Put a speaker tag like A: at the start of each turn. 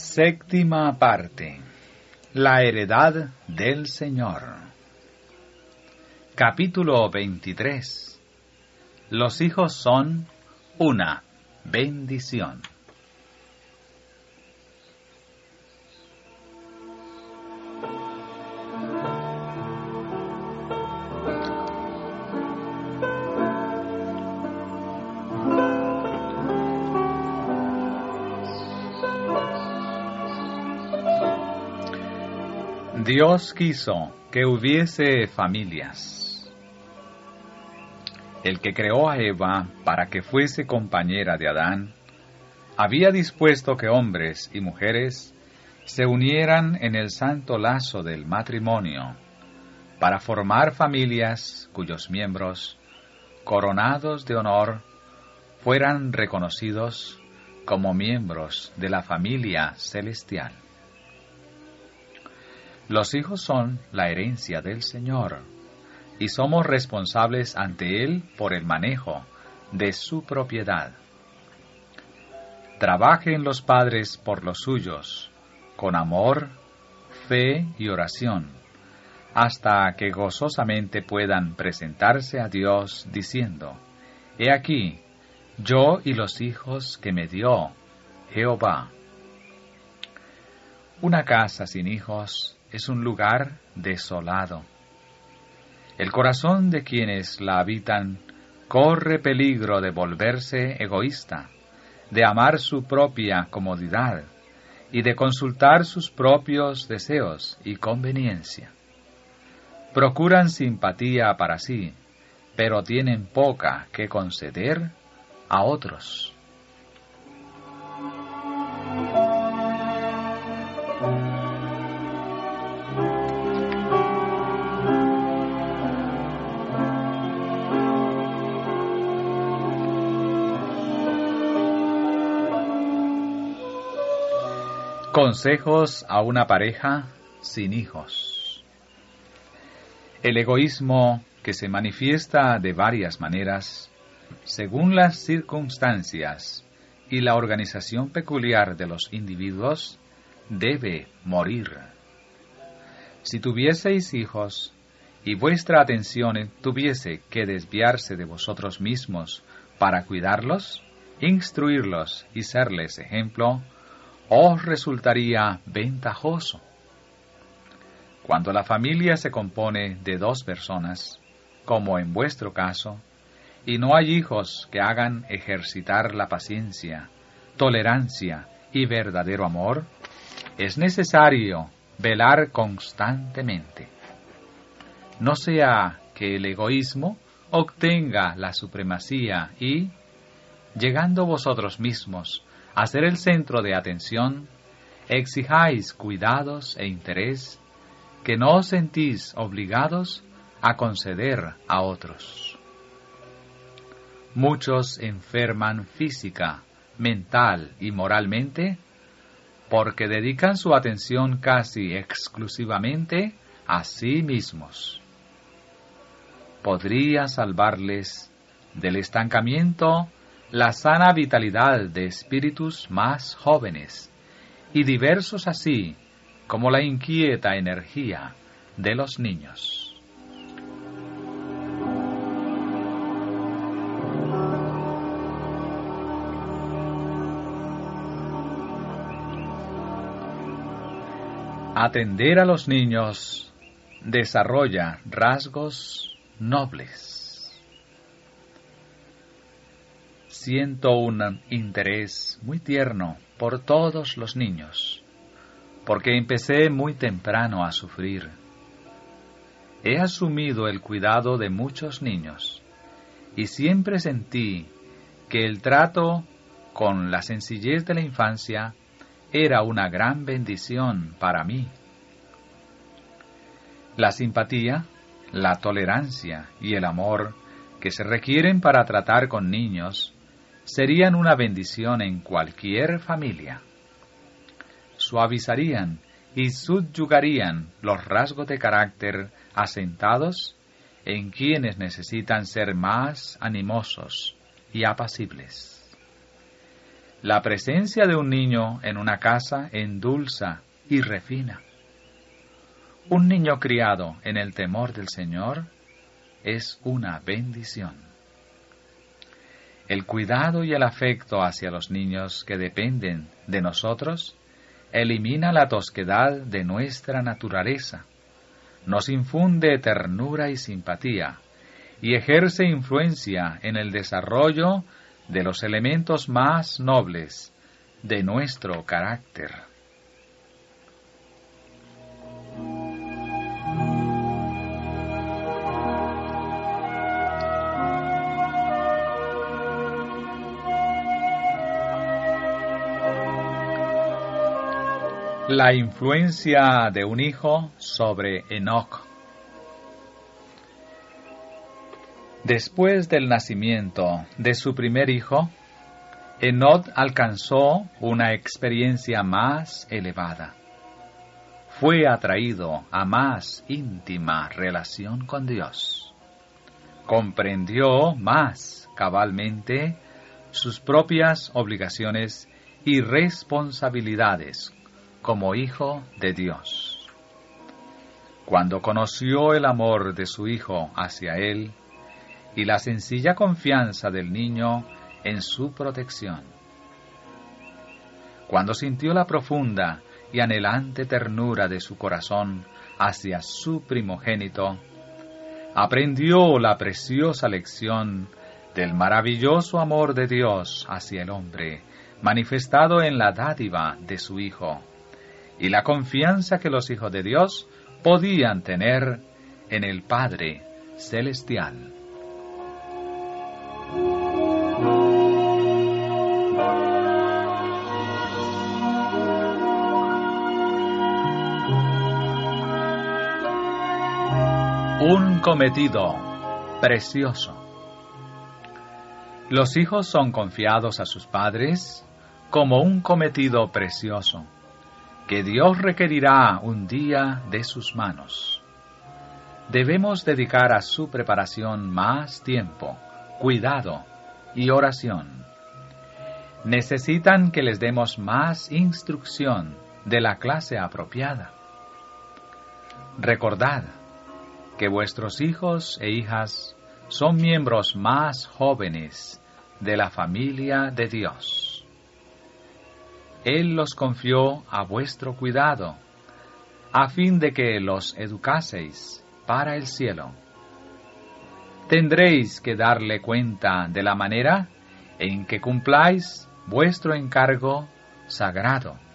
A: Séptima parte. La heredad del Señor. Capítulo 23. Los hijos son una bendición. Dios quiso que hubiese familias. El que creó a Eva para que fuese compañera de Adán, había dispuesto que hombres y mujeres se unieran en el santo lazo del matrimonio, para formar familias cuyos miembros, coronados de honor, fueran reconocidos como miembros de la familia celestial. Los hijos son la herencia del Señor, y somos responsables ante Él por el manejo de su propiedad. Trabajen los padres por los suyos, con amor, fe y oración, hasta que gozosamente puedan presentarse a Dios diciendo: He aquí, yo y los hijos que me dio Jehová. Una casa sin hijos es un lugar desolado. El corazón de quienes la habitan corre peligro de volverse egoísta, de amar su propia comodidad y de consultar sus propios deseos y conveniencia. Procuran simpatía para sí, pero tienen poca que conceder a otros. Consejos a una pareja sin hijos. El egoísmo, que se manifiesta de varias maneras, según las circunstancias y la organización peculiar de los individuos, debe morir. Si tuvieseis hijos, y vuestra atención tuviese que desviarse de vosotros mismos para cuidarlos, instruirlos y serles ejemplo, os resultaría ventajoso. Cuando la familia se compone de dos personas, como en vuestro caso, y no hay hijos que hagan ejercitar la paciencia, tolerancia y verdadero amor, es necesario velar constantemente. No sea que el egoísmo obtenga la supremacía y, llegando vosotros mismos a ser el centro de atención, exijáis cuidados e interés que no os sentís obligados a conceder a otros. Muchos enferman física, mental y moralmente porque dedican su atención casi exclusivamente a sí mismos. Podría salvarles del estancamiento la sana vitalidad de espíritus más jóvenes y diversos, así como la inquieta energía de los niños. Atender a los niños desarrolla rasgos nobles. Siento un interés muy tierno por todos los niños, porque empecé muy temprano a sufrir. He asumido el cuidado de muchos niños, y siempre sentí que el trato con la sencillez de la infancia era una gran bendición para mí. La simpatía, la tolerancia y el amor que se requieren para tratar con niños serían una bendición en cualquier familia. Suavizarían y subyugarían los rasgos de carácter asentados en quienes necesitan ser más animosos y apacibles. La presencia de un niño en una casa endulza y refina. Un niño criado en el temor del Señor es una bendición. El cuidado y el afecto hacia los niños que dependen de nosotros elimina la tosquedad de nuestra naturaleza, nos infunde ternura y simpatía, y ejerce influencia en el desarrollo de los elementos más nobles de nuestro carácter. La influencia de un hijo sobre Enoc. Después del nacimiento de su primer hijo, Enoc alcanzó una experiencia más elevada. Fue atraído a más íntima relación con Dios. Comprendió más cabalmente sus propias obligaciones y responsabilidades como hijo de Dios. Cuando conoció el amor de su hijo hacia él y la sencilla confianza del niño en su protección, cuando sintió la profunda y anhelante ternura de su corazón hacia su primogénito, aprendió la preciosa lección del maravilloso amor de Dios hacia el hombre, manifestado en la dádiva de su Hijo, y la confianza que los hijos de Dios podían tener en el Padre Celestial. Un cometido precioso. Los hijos son confiados a sus padres como un cometido precioso, que Dios requerirá un día de sus manos. Debemos dedicar a su preparación más tiempo, cuidado y oración. Necesitan que les demos más instrucción de la clase apropiada. Recordad que vuestros hijos e hijas son miembros más jóvenes de la familia de Dios. Él los confió a vuestro cuidado, a fin de que los educaseis para el cielo. Tendréis que darle cuenta de la manera en que cumpláis vuestro encargo sagrado.